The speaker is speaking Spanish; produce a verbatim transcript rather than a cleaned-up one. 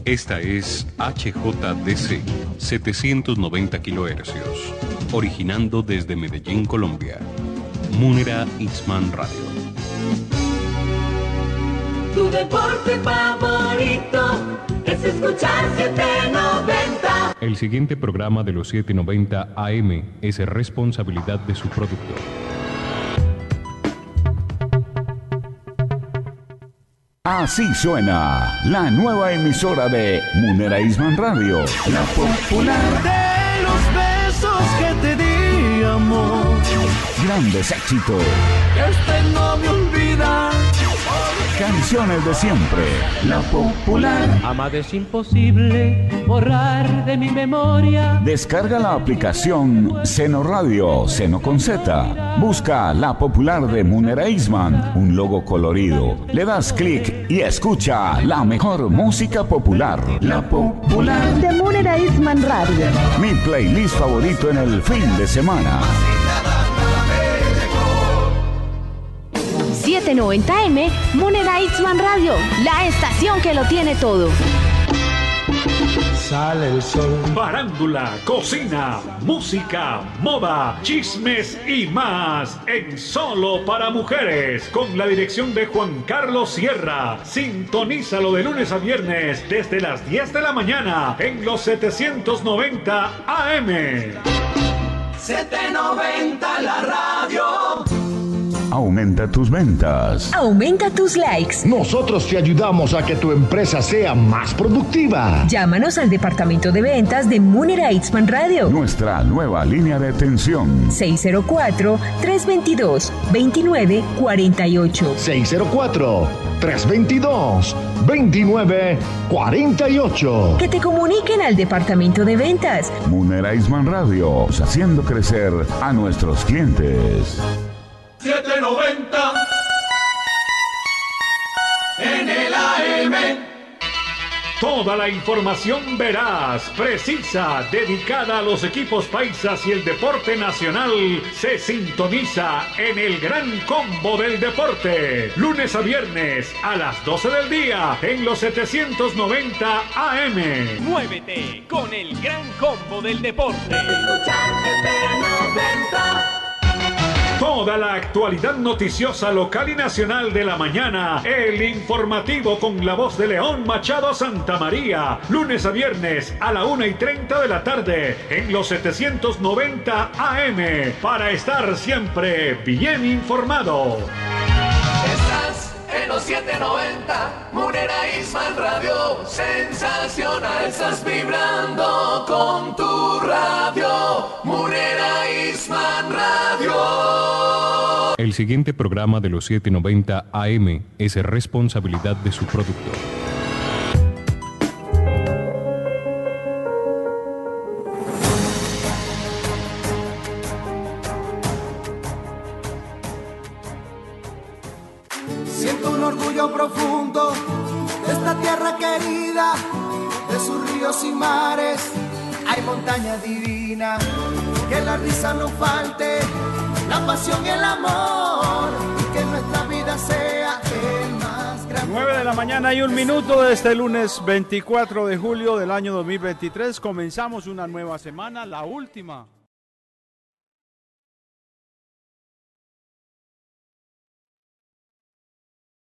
Esta es H J D C setecientos noventa kilohercios, originando desde Medellín, Colombia. Munera Eastman Radio. Tu deporte favorito es escuchar setecientos noventa. El siguiente programa de los setecientos noventa A M es responsabilidad de su productor. Así suena la nueva emisora de Munera Eastman Radio, la popular de los besos que te di, amor. Grandes éxitos. Este no me olvida. Canciones de siempre, la popular. Amar es imposible borrar de mi memoria. Descarga la aplicación Seno Radio, Seno con Z. Busca la popular de Munera Eastman, un logo colorido. Le das clic y escucha la mejor música popular. La popular de Munera Eastman Radio. Mi playlist favorito en el fin de semana. setecientos noventa M, Munera Eastman Radio, la estación que lo tiene todo. Sale el sol. Farándula, cocina, música, moda, chismes y más en Solo para Mujeres, con la dirección de Juan Carlos Sierra. Sintonízalo de lunes a viernes desde las diez de la mañana en los setecientos noventa A M. setecientos noventa la radio. Aumenta tus ventas. Aumenta tus likes. Nosotros te ayudamos a que tu empresa sea más productiva. Llámanos al departamento de ventas de Munera Eastman Radio. Nuestra nueva línea de atención. seis cero cuatro, tres dos dos, dos nueve cuatro ocho. seis cero cuatro, tres dos dos, dos nueve cuatro ocho. Que te comuniquen al departamento de ventas. Munera Eastman Radio, haciendo crecer a nuestros clientes. setecientos noventa en el A M. Toda la información veraz, precisa, dedicada a los equipos paisas y el deporte nacional se sintoniza en el Gran Combo del Deporte. Lunes a viernes a las doce del día en los setecientos noventa A M. Muévete con el Gran Combo del Deporte. Escuchar setecientos noventa. Toda la actualidad noticiosa local y nacional de la mañana. El informativo con la voz de León Machado Santamaría. Lunes a viernes a la una y treinta de la tarde en los setecientos noventa A M. Para estar siempre bien informado. Estás en los setecientos noventa. Munera Eastman Radio. Sensacional. Estás vibrando con tu radio. Munera Eastman Radio. El siguiente programa de los setecientos noventa A M es responsabilidad de su productor. Siento un orgullo profundo de esta tierra querida, de sus ríos y mares. Hay montaña divina, que la risa no falte, la pasión y el amor, y que nuestra vida sea el más grande. nueve de la mañana y un minuto de este lunes veinticuatro de julio del año dos mil veintitrés. Comenzamos una nueva semana, la última